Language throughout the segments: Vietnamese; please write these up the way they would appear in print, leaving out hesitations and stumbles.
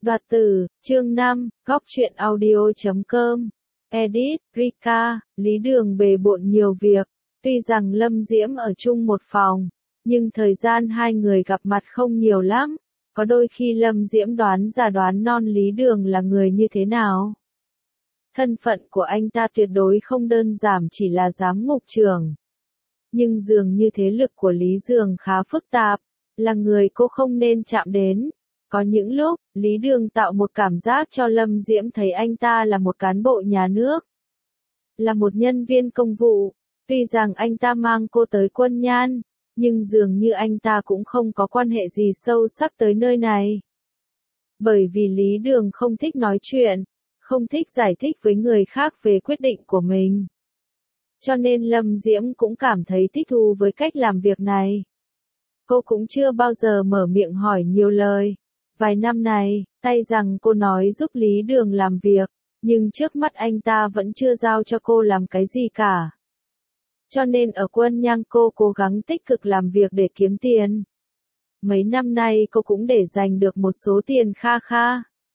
Đoạt tử, chương 5, góc truyện audio.com. Edit, Rika, Lý Đường bề bộn nhiều việc. Tuy rằng Lâm Diễm ở chung một phòng, nhưng thời gian hai người gặp mặt không nhiều lắm. Có đôi khi Lâm Diễm đoán già đoán non Lý Đường là người như thế nào. Thân phận của anh ta tuyệt đối không đơn giản chỉ là giám ngục trưởng. Nhưng dường như thế lực của Lý Dường khá phức tạp, là người cô không nên chạm đến. Có những lúc, Lý Đường tạo một cảm giác cho Lâm Diễm thấy anh ta là một cán bộ nhà nước, là một nhân viên công vụ. Tuy rằng anh ta mang cô tới Quân Nhan, nhưng dường như anh ta cũng không có quan hệ gì sâu sắc tới nơi này. Bởi vì Lý Đường không thích nói chuyện, không thích giải thích với người khác về quyết định của mình. Cho nên Lâm Diễm cũng cảm thấy thích thú với cách làm việc này. Cô cũng chưa bao giờ mở miệng hỏi nhiều lời. Vài năm này, tay rằng cô nói giúp Lý Đường làm việc, nhưng trước mắt anh ta vẫn chưa giao cho cô làm cái gì cả. Cho nên ở Quân Nhan cô cố gắng tích cực làm việc để kiếm tiền. Mấy năm nay cô cũng để dành được một số tiền kha kha.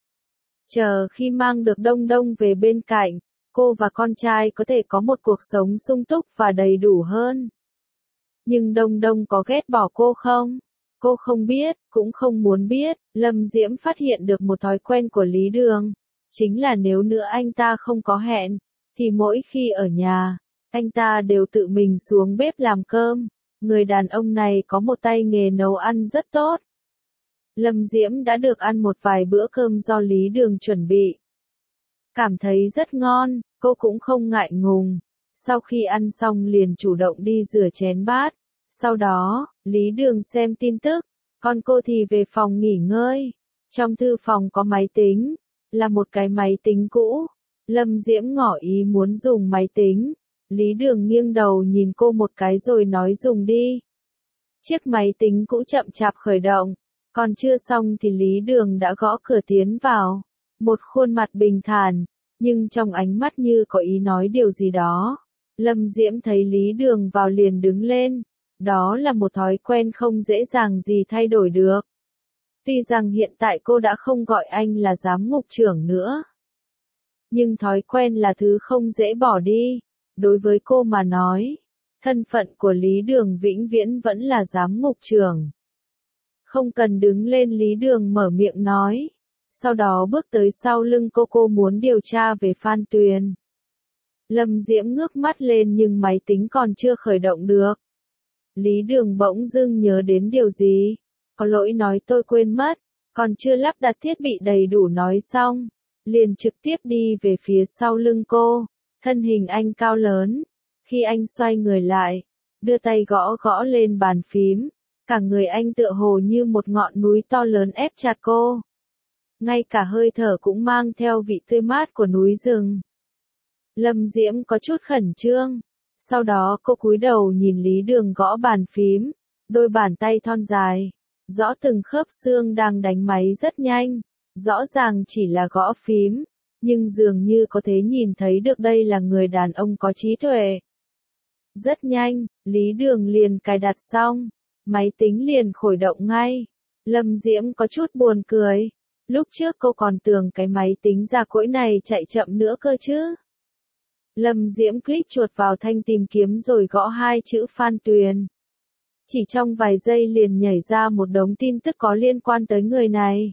Chờ khi mang được Đông Đông về bên cạnh, cô và con trai có thể có một cuộc sống sung túc và đầy đủ hơn. Nhưng Đông Đông có ghét bỏ cô không? Cô không biết, cũng không muốn biết. Lâm Diễm phát hiện được một thói quen của Lý Đường. Chính là nếu nữa anh ta không có hẹn, thì mỗi khi ở nhà, anh ta đều tự mình xuống bếp làm cơm. Người đàn ông này có một tay nghề nấu ăn rất tốt. Lâm Diễm đã được ăn một vài bữa cơm do Lý Đường chuẩn bị. Cảm thấy rất ngon, cô cũng không ngại ngùng. Sau khi ăn xong liền chủ động đi rửa chén bát. Sau đó, Lý Đường xem tin tức, còn cô thì về phòng nghỉ ngơi. Trong thư phòng có máy tính, là một cái máy tính cũ. Lâm Diễm ngỏ ý muốn dùng máy tính. Lý Đường nghiêng đầu nhìn cô một cái rồi nói dùng đi. Chiếc máy tính cũ chậm chạp khởi động, còn chưa xong thì Lý Đường đã gõ cửa tiến vào. Một khuôn mặt bình thản, nhưng trong ánh mắt như có ý nói điều gì đó. Lâm Diễm thấy Lý Đường vào liền đứng lên. Đó là một thói quen không dễ dàng gì thay đổi được. Tuy rằng hiện tại cô đã không gọi anh là giám ngục trưởng nữa. Nhưng thói quen là thứ không dễ bỏ đi. Đối với cô mà nói, thân phận của Lý Đường vĩnh viễn vẫn là giám ngục trưởng. Không cần đứng lên Lý Đường mở miệng nói. Sau đó bước tới sau lưng cô muốn điều tra về Phan Tuyền. Lâm Diễm ngước mắt lên nhưng máy tính còn chưa khởi động được. Lý Đường bỗng dưng nhớ đến điều gì. Có lỗi nói tôi quên mất, còn chưa lắp đặt thiết bị đầy đủ nói xong. Liền trực tiếp đi về phía sau lưng cô. Thân hình anh cao lớn. Khi anh xoay người lại, đưa tay gõ gõ lên bàn phím. Cả người anh tựa hồ như một ngọn núi to lớn ép chặt cô. Ngay cả hơi thở cũng mang theo vị tươi mát của núi rừng. Lâm Diễm có chút khẩn trương. Sau đó cô cúi đầu nhìn Lý Đường gõ bàn phím, đôi bàn tay thon dài, rõ từng khớp xương đang đánh máy rất nhanh, rõ ràng chỉ là gõ phím, nhưng dường như có thể nhìn thấy được đây là người đàn ông có trí tuệ. Rất nhanh, Lý Đường liền cài đặt xong, máy tính liền khởi động ngay. Lâm Diễm có chút buồn cười, lúc trước cô còn tưởng cái máy tính ra cỗi này chạy chậm nữa cơ chứ. Lâm Diễm click chuột vào thanh tìm kiếm rồi gõ hai chữ Phan Tuyền. Chỉ trong vài giây liền nhảy ra một đống tin tức có liên quan tới người này.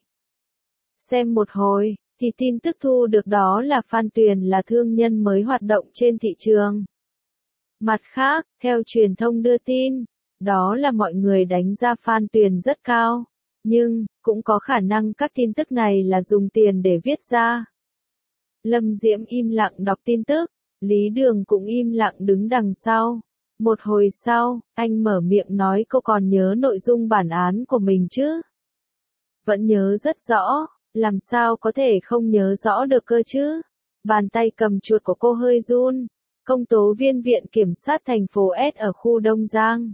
Xem một hồi, thì tin tức thu được đó là Phan Tuyền là thương nhân mới hoạt động trên thị trường. Mặt khác, theo truyền thông đưa tin, đó là mọi người đánh giá Phan Tuyền rất cao. Nhưng, cũng có khả năng các tin tức này là dùng tiền để viết ra. Lâm Diễm im lặng đọc tin tức. Lý Đường cũng im lặng đứng đằng sau. Một hồi sau, anh mở miệng nói cô còn nhớ nội dung bản án của mình chứ? Vẫn nhớ rất rõ, làm sao có thể không nhớ rõ được cơ chứ? Bàn tay cầm chuột của cô hơi run. Công tố viên viện kiểm sát thành phố S ở khu Đông Giang.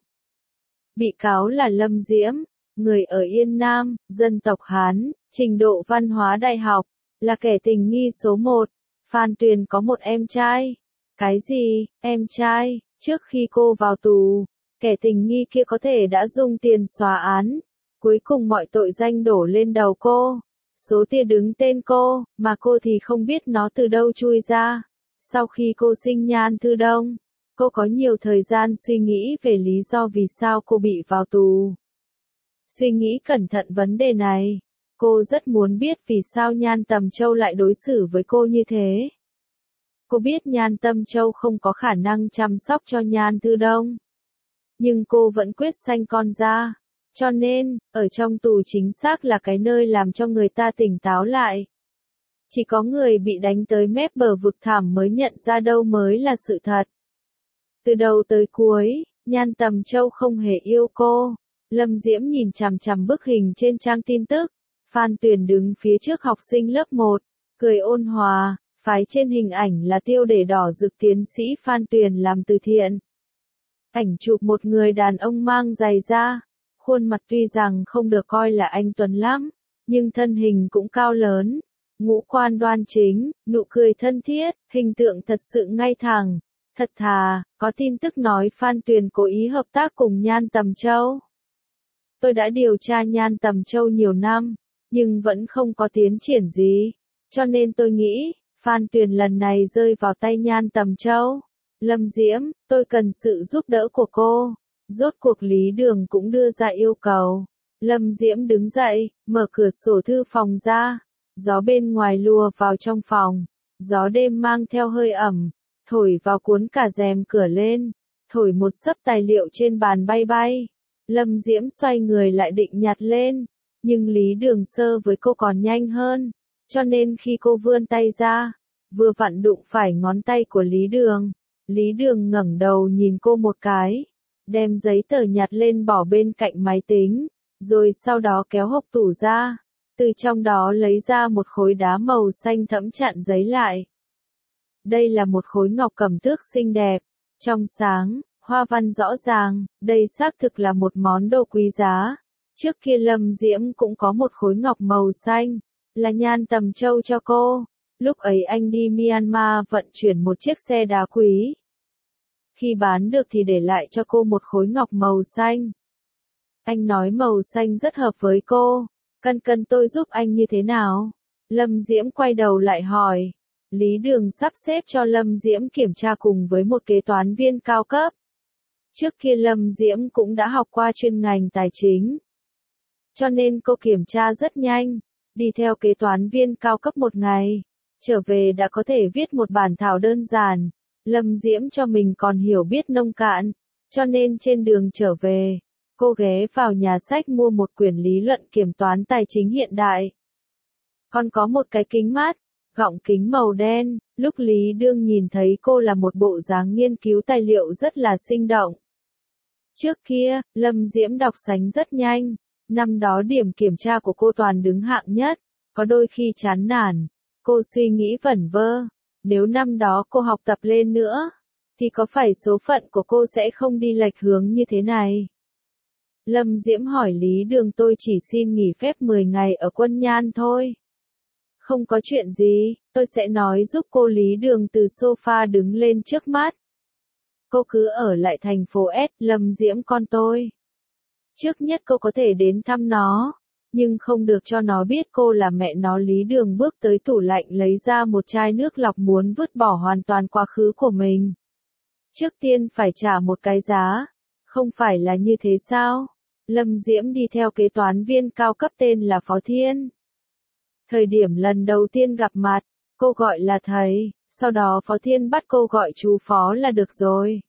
Bị cáo là Lâm Diễm, người ở Yên Nam, dân tộc Hán, trình độ văn hóa đại học, là kẻ tình nghi số 1. Phan Tuyền có một em trai. Cái gì, em trai? Trước khi cô vào tù, kẻ tình nghi kia có thể đã dùng tiền xóa án. Cuối cùng mọi tội danh đổ lên đầu cô. Số tia đứng tên cô, mà cô thì không biết nó từ đâu chui ra. Sau khi cô sinh Nhan Thư Đông, cô có nhiều thời gian suy nghĩ về lý do vì sao cô bị vào tù. Suy nghĩ cẩn thận vấn đề này, cô rất muốn biết vì sao Nhan Tầm Châu lại đối xử với cô như thế. Cô biết Nhan Tâm Châu không có khả năng chăm sóc cho Nhan Thư Đông. Nhưng cô vẫn quyết sanh con ra. Cho nên, ở trong tù chính xác là cái nơi làm cho người ta tỉnh táo lại. Chỉ có người bị đánh tới mép bờ vực thẳm mới nhận ra đâu mới là sự thật. Từ đầu tới cuối, Nhan Tầm Châu không hề yêu cô. Lâm Diễm nhìn chằm chằm bức hình trên trang tin tức. Phan Tuyền đứng phía trước học sinh lớp 1, cười ôn hòa, phái trên hình ảnh là tiêu đề đỏ rực tiến sĩ Phan Tuyền làm từ thiện. Ảnh chụp một người đàn ông mang giày da, khuôn mặt tuy rằng không được coi là anh tuấn lắm, nhưng thân hình cũng cao lớn, ngũ quan đoan chính, nụ cười thân thiết, hình tượng thật sự ngay thẳng, thật thà. Có tin tức nói Phan Tuyền cố ý hợp tác cùng Nhan Tầm Châu. Tôi đã điều tra Nhan Tầm Châu nhiều năm, nhưng vẫn không có tiến triển gì, cho nên tôi nghĩ, Phan Tuyền lần này rơi vào tay Nhan Tầm Châu. Lâm Diễm, tôi cần sự giúp đỡ của cô. Rốt cuộc Lý Đường cũng đưa ra yêu cầu. Lâm Diễm đứng dậy, mở cửa sổ thư phòng ra. Gió bên ngoài lùa vào trong phòng. Gió đêm mang theo hơi ẩm, thổi vào cuốn cả rèm cửa lên. Thổi một xấp tài liệu trên bàn bay bay. Lâm Diễm xoay người lại định nhặt lên. Nhưng Lý Đường sơ với cô còn nhanh hơn. Cho nên khi cô vươn tay ra, vừa vặn đụng phải ngón tay của Lý Đường. Lý Đường ngẩng đầu nhìn cô một cái, đem giấy tờ nhặt lên bỏ bên cạnh máy tính, rồi sau đó kéo hộc tủ ra, từ trong đó lấy ra một khối đá màu xanh thẫm chặn giấy lại. Đây là một khối ngọc cẩm thước xinh đẹp, trong sáng, hoa văn rõ ràng, đây xác thực là một món đồ quý giá. Trước kia Lâm Diễm cũng có một khối ngọc màu xanh, là Nhan Tầm Châu cho cô. Lúc ấy anh đi Myanmar vận chuyển một chiếc xe đá quý. Khi bán được thì để lại cho cô một khối ngọc màu xanh. Anh nói màu xanh rất hợp với cô. Cần tôi giúp anh như thế nào? Lâm Diễm quay đầu lại hỏi. Lý Đường sắp xếp cho Lâm Diễm kiểm tra cùng với một kế toán viên cao cấp. Trước kia Lâm Diễm cũng đã học qua chuyên ngành tài chính. Cho nên cô kiểm tra rất nhanh. Đi theo kế toán viên cao cấp một ngày. Trở về đã có thể viết một bản thảo đơn giản. Lâm Diễm cho mình còn hiểu biết nông cạn, cho nên trên đường trở về, cô ghé vào nhà sách mua một quyển lý luận kiểm toán tài chính hiện đại. Còn có một cái kính mát, gọng kính màu đen, lúc Lý Đương nhìn thấy cô là một bộ dáng nghiên cứu tài liệu rất là sinh động. Trước kia, Lâm Diễm đọc sánh rất nhanh, năm đó điểm kiểm tra của cô toàn đứng hạng nhất, có đôi khi chán nản, cô suy nghĩ vẩn vơ. Nếu năm đó cô học tập lên nữa, thì có phải số phận của cô sẽ không đi lệch hướng như thế này? Lâm Diễm hỏi Lý Đường tôi chỉ xin nghỉ phép 10 ngày ở Quân Nhan thôi. Không có chuyện gì, tôi sẽ nói giúp cô. Lý Đường từ sofa đứng lên trước mắt. Cô cứ ở lại thành phố S, Lâm Diễm con tôi. Trước nhất cô có thể đến thăm nó. Nhưng không được cho nó biết cô là mẹ nó. Lý Đường bước tới tủ lạnh lấy ra một chai nước lọc muốn vứt bỏ hoàn toàn quá khứ của mình. Trước tiên phải trả một cái giá. Không phải là như thế sao? Lâm Diễm đi theo kế toán viên cao cấp tên là Phó Thiên. Thời điểm lần đầu tiên gặp mặt, cô gọi là thầy, sau đó Phó Thiên bắt cô gọi chú Phó là được rồi.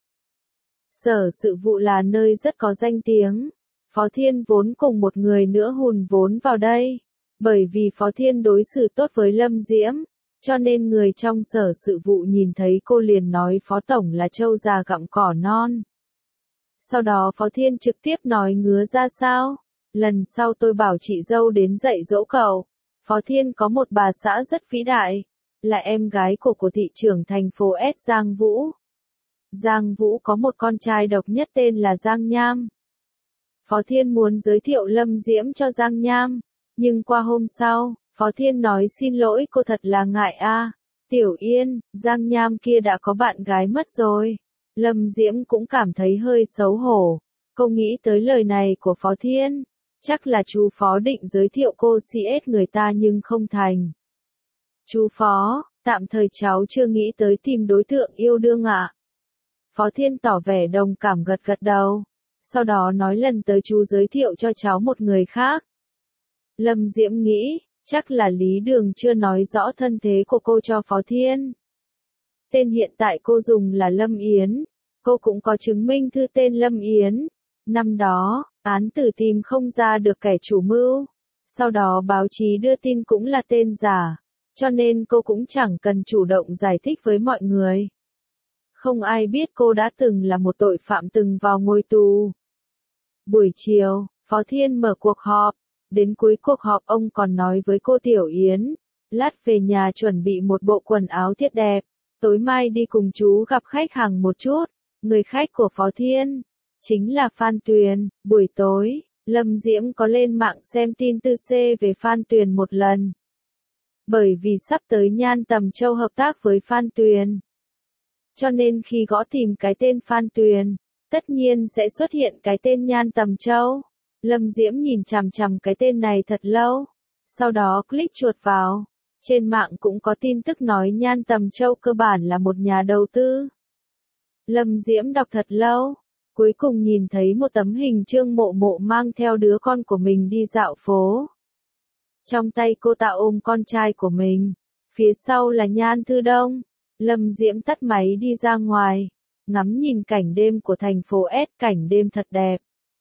Sở sự vụ là nơi rất có danh tiếng. Phó Thiên vốn cùng một người nữa hùn vốn vào đây. Bởi vì Phó Thiên đối xử tốt với Lâm Diễm, cho nên người trong sở sự vụ nhìn thấy cô liền nói Phó Tổng là trâu già gặm cỏ non. Sau đó Phó Thiên trực tiếp nói ngứa ra sao? Lần sau tôi bảo chị dâu đến dạy dỗ cậu. Phó Thiên có một bà xã rất vĩ đại, là em gái của thị trưởng thành phố S Giang Vũ. Giang Vũ có một con trai độc nhất tên là Giang Nham. Phó Thiên muốn giới thiệu Lâm Diễm cho Giang Nham, nhưng qua hôm sau, Phó Thiên nói xin lỗi cô thật là ngại a. Tiểu Yên, Giang Nham kia đã có bạn gái mất rồi. Lâm Diễm cũng cảm thấy hơi xấu hổ. Cô nghĩ tới lời này của Phó Thiên, Chắc là chú Phó định giới thiệu cô CS người ta nhưng không thành. Chú Phó, tạm thời cháu chưa nghĩ tới tìm đối tượng yêu đương ạ. Phó Thiên tỏ vẻ đồng cảm gật gật đầu. Sau đó nói lần tới chú giới thiệu cho cháu một người khác. Lâm Diễm nghĩ, chắc là Lý Đường chưa nói rõ thân thế của cô cho Phó Thiên. Tên hiện tại cô dùng là Lâm Yến. Cô cũng có chứng minh thư tên Lâm Yến. Năm đó, án tử tìm không ra được kẻ chủ mưu. Sau đó báo chí đưa tin cũng là tên giả. Cho nên cô cũng chẳng cần chủ động giải thích với mọi người. Không ai biết cô đã từng là một tội phạm từng vào ngồi tù. Buổi chiều, Phó Thiên mở cuộc họp. Đến cuối cuộc họp ông còn nói với cô Tiểu Yến. Lát về nhà chuẩn bị một bộ quần áo thiệt đẹp. Tối mai đi cùng chú gặp khách hàng một chút. Người khách của Phó Thiên chính là Phan Tuyền. Buổi tối, Lâm Diễm có lên mạng xem tin tư C về Phan Tuyền một lần. Bởi vì sắp tới Nhan Tầm Châu hợp tác với Phan Tuyền. Cho nên khi gõ tìm cái tên Phan Tuyền, tất nhiên sẽ xuất hiện cái tên Nhan Tầm Châu. Lâm Diễm nhìn chằm chằm cái tên này thật lâu. Sau đó click chuột vào. Trên mạng cũng có tin tức nói Nhan Tầm Châu cơ bản là một nhà đầu tư. Lâm Diễm đọc thật lâu. Cuối cùng nhìn thấy một tấm hình Trương Mộ Mộ mang theo đứa con của mình đi dạo phố. Trong tay cô ta ôm con trai của mình. Phía sau là Nhan Thư Đông. Lâm Diễm tắt máy đi ra ngoài. Ngắm nhìn cảnh đêm của thành phố S, cảnh đêm thật đẹp.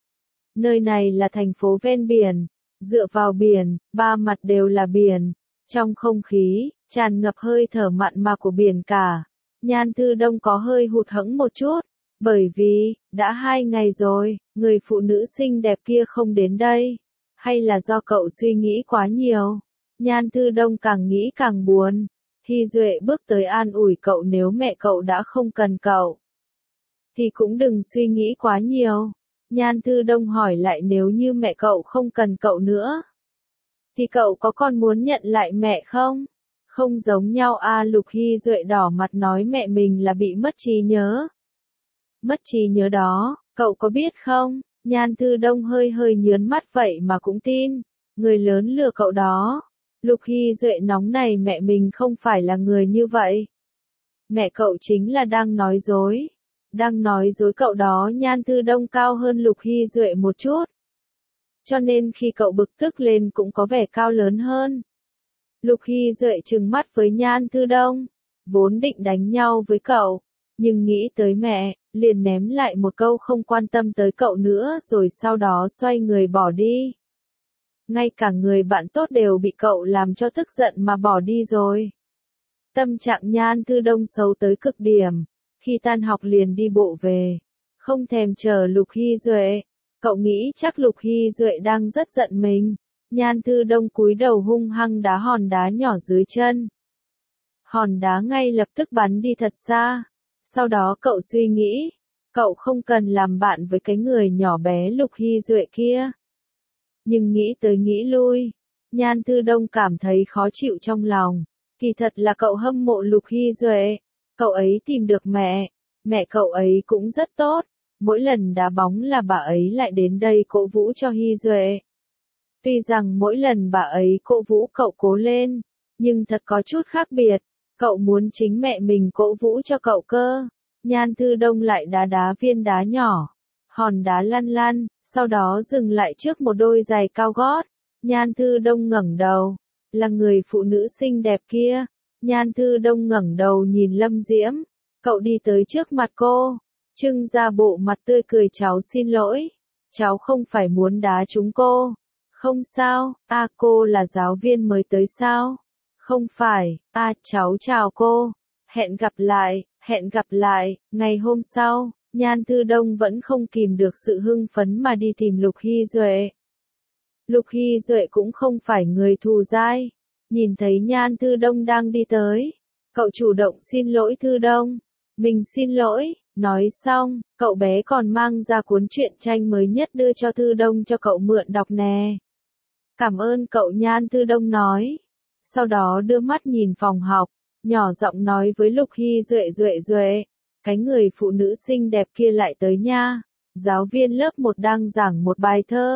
Nơi này là thành phố ven biển. Dựa vào biển, ba mặt đều là biển. Trong không khí, tràn ngập hơi thở mặn mà của biển cả. Nhan Thư Đông có hơi hụt hẫng một chút. Bởi vì, đã 2 ngày rồi, người phụ nữ xinh đẹp kia không đến đây. Hay là do cậu suy nghĩ quá nhiều? Nhan Thư Đông càng nghĩ càng buồn. Hy Duệ bước tới an ủi cậu, nếu mẹ cậu đã không cần cậu, thì cũng đừng suy nghĩ quá nhiều. Nhan Thư Đông hỏi lại, nếu như mẹ cậu không cần cậu nữa, thì cậu có còn muốn nhận lại mẹ không? Không giống nhau à, Lục Hy Duệ đỏ mặt nói mẹ mình là bị mất trí nhớ. Mất trí nhớ đó, cậu có biết không? Nhan Thư Đông hơi nhớn mắt, vậy mà cũng tin. Người lớn lừa cậu đó. Lục Hy Duệ nóng này, mẹ mình không phải là người như vậy. Mẹ cậu chính là đang nói dối. Đang nói dối cậu đó. Nhan Thư Đông cao hơn Lục Hy Duệ một chút. Cho nên khi cậu bực tức lên cũng có vẻ cao lớn hơn. Lục Hy Duệ trừng mắt với Nhan Thư Đông. Vốn định đánh nhau với cậu. Nhưng nghĩ tới mẹ, liền ném lại một câu không quan tâm tới cậu nữa rồi sau đó xoay người bỏ đi. Ngay cả người bạn tốt đều bị cậu làm cho tức giận mà bỏ đi rồi. Tâm trạng Nhan Thư Đông xấu tới cực điểm. Khi tan học liền đi bộ về. Không thèm chờ Lục Hy Duệ. Cậu nghĩ chắc Lục Hy Duệ đang rất giận mình. Nhan Thư Đông cúi đầu hung hăng đá hòn đá nhỏ dưới chân. Hòn đá ngay lập tức bắn đi thật xa. Sau đó cậu suy nghĩ. Cậu không cần làm bạn với cái người nhỏ bé Lục Hy Duệ kia. Nhưng nghĩ tới nghĩ lui, Nhan Thư Đông cảm thấy khó chịu trong lòng. Kỳ thật là cậu hâm mộ Lục Hy Duệ. Cậu ấy tìm được mẹ cậu ấy cũng rất tốt. Mỗi lần đá bóng là bà ấy lại đến đây cổ vũ cho Hy Duệ. Tuy rằng mỗi lần bà ấy cổ vũ cậu cố lên, nhưng thật có chút khác biệt. Cậu muốn chính mẹ mình cổ vũ cho cậu cơ. Nhan Thư Đông lại đá viên đá nhỏ. Hòn đá lăn lăn, sau đó dừng lại trước một đôi giày cao gót. Nhan Thư Đông ngẩng đầu. Là người phụ nữ xinh đẹp kia. Nhan Thư Đông ngẩng đầu nhìn Lâm Diễm. Cậu đi tới trước mặt cô. Trưng ra bộ mặt tươi cười, cháu xin lỗi. Cháu không phải muốn đá trúng cô. Không sao, cô là giáo viên mới tới sao? Không phải, cháu chào cô. Hẹn gặp lại. Ngày hôm sau, Nhan Thư Đông vẫn không kìm được sự hưng phấn mà đi tìm Lục Hy Duệ. Lục Hy Duệ cũng không phải người thù dai. Nhìn thấy Nhan Thư Đông đang đi tới, cậu chủ động xin lỗi Thư Đông. Mình xin lỗi. Nói xong, cậu bé còn mang ra cuốn truyện tranh mới nhất đưa cho Thư Đông cho cậu mượn đọc nè. Cảm ơn cậu, Nhan Thư Đông nói. Sau đó đưa mắt nhìn phòng học, nhỏ giọng nói với Lục Hy Duệ, cái người phụ nữ xinh đẹp kia lại tới nha. Giáo viên lớp 1 đang giảng một bài thơ.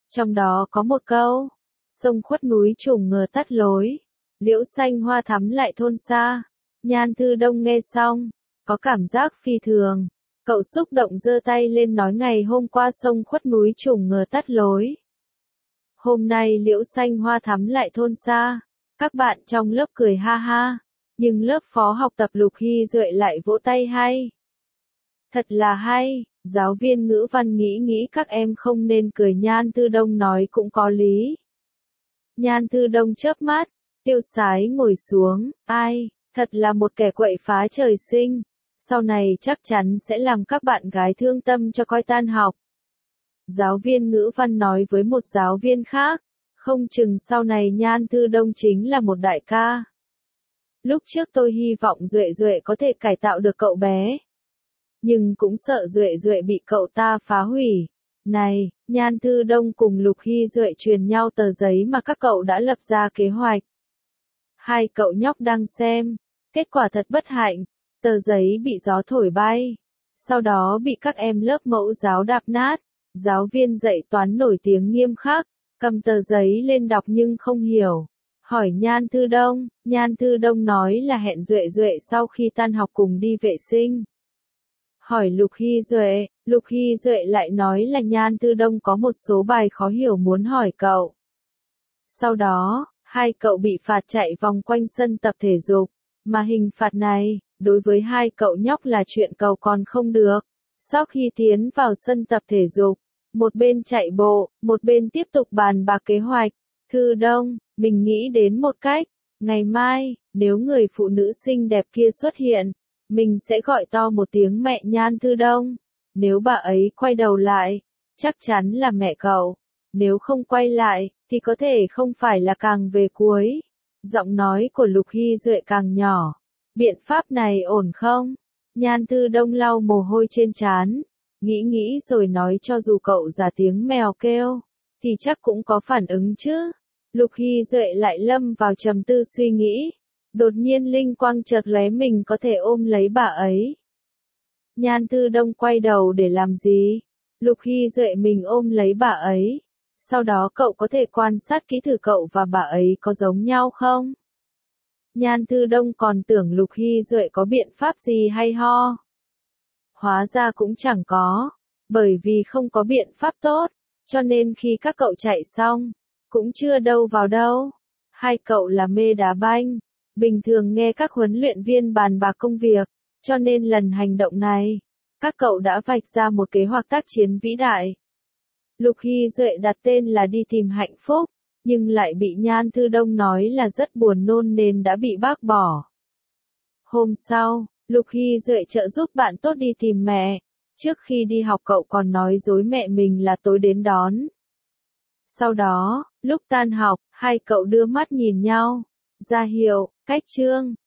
Trong đó có một câu, sông khuất núi trùng ngờ tắt lối, liễu xanh hoa thắm lại thôn xa. Nhan Thư Đông nghe xong, có cảm giác phi thường. Cậu xúc động giơ tay lên nói ngày hôm qua sông khuất núi trùng ngờ tắt lối. Hôm nay liễu xanh hoa thắm lại thôn xa. Các bạn trong lớp cười ha ha. Nhưng lớp phó học tập Lục Hy Duệ lại vỗ tay hay. Thật là hay, giáo viên ngữ văn nghĩ các em không nên cười. Nhan Thư Đông nói cũng có lý. Nhan Thư Đông chớp mắt, tiêu sái ngồi xuống, ai, thật là một kẻ quậy phá trời sinh. Sau này chắc chắn sẽ làm các bạn gái thương tâm cho coi tan học. Giáo viên ngữ văn nói với một giáo viên khác, không chừng sau này Nhan Thư Đông chính là một đại ca. Lúc trước tôi hy vọng Duệ Duệ có thể cải tạo được cậu bé. Nhưng cũng sợ Duệ Duệ bị cậu ta phá hủy. Này, Nhan Thư Đông cùng Lục Hy Duệ truyền nhau tờ giấy mà các cậu đã lập ra kế hoạch. Hai cậu nhóc đang xem, kết quả thật bất hạnh, tờ giấy bị gió thổi bay. Sau đó bị các em lớp mẫu giáo đạp nát. Giáo viên dạy toán nổi tiếng nghiêm khắc, cầm tờ giấy lên đọc nhưng không hiểu. Hỏi Nhan Thư Đông, Nhan Thư Đông nói là hẹn Duệ Duệ sau khi tan học cùng đi vệ sinh. Hỏi Lục Hy Duệ lại nói là Nhan Thư Đông có một số bài khó hiểu muốn hỏi cậu. Sau đó, hai cậu bị phạt chạy vòng quanh sân tập thể dục, mà hình phạt này, đối với hai cậu nhóc là chuyện cầu còn không được. Sau khi tiến vào sân tập thể dục, một bên chạy bộ, một bên tiếp tục bàn bạc kế hoạch. Thư Đông, mình nghĩ đến một cách, ngày mai, nếu người phụ nữ xinh đẹp kia xuất hiện, mình sẽ gọi to một tiếng mẹ Nhan Thư Đông. Nếu bà ấy quay đầu lại, chắc chắn là mẹ cậu. Nếu không quay lại, thì có thể không phải là càng về cuối. Giọng nói của Lục Hy Duệ càng nhỏ. Biện pháp này ổn không? Nhan Thư Đông lau mồ hôi trên trán. Nghĩ rồi nói cho dù cậu giả tiếng mèo kêu, thì chắc cũng có phản ứng chứ. Lục Hy Duệ lại lâm vào trầm tư suy nghĩ. Đột nhiên linh quang chợt lóe mình có thể ôm lấy bà ấy. Nhan Thư Đông quay đầu để làm gì? Lục Hy Duệ mình ôm lấy bà ấy. Sau đó cậu có thể quan sát kỹ thử cậu và bà ấy có giống nhau không? Nhan Thư Đông còn tưởng Lục Hy Duệ có biện pháp gì hay ho. Hóa ra cũng chẳng có. Bởi vì không có biện pháp tốt, cho nên khi các cậu chạy xong, cũng chưa đâu vào đâu. Hai cậu là mê đá banh. Bình thường nghe các huấn luyện viên bàn bạc công việc, cho nên lần hành động này, các cậu đã vạch ra một kế hoạch tác chiến vĩ đại. Lục Hy Duệ đặt tên là đi tìm hạnh phúc, nhưng lại bị Nhan Thư Đông nói là rất buồn nôn nên đã bị bác bỏ. Hôm sau, Lục Hy Duệ trợ giúp bạn tốt đi tìm mẹ. Trước khi đi học cậu còn nói dối mẹ mình là tối đến đón. Sau đó, lúc tan học, hai cậu đưa mắt nhìn nhau, ra hiệu, cách chương.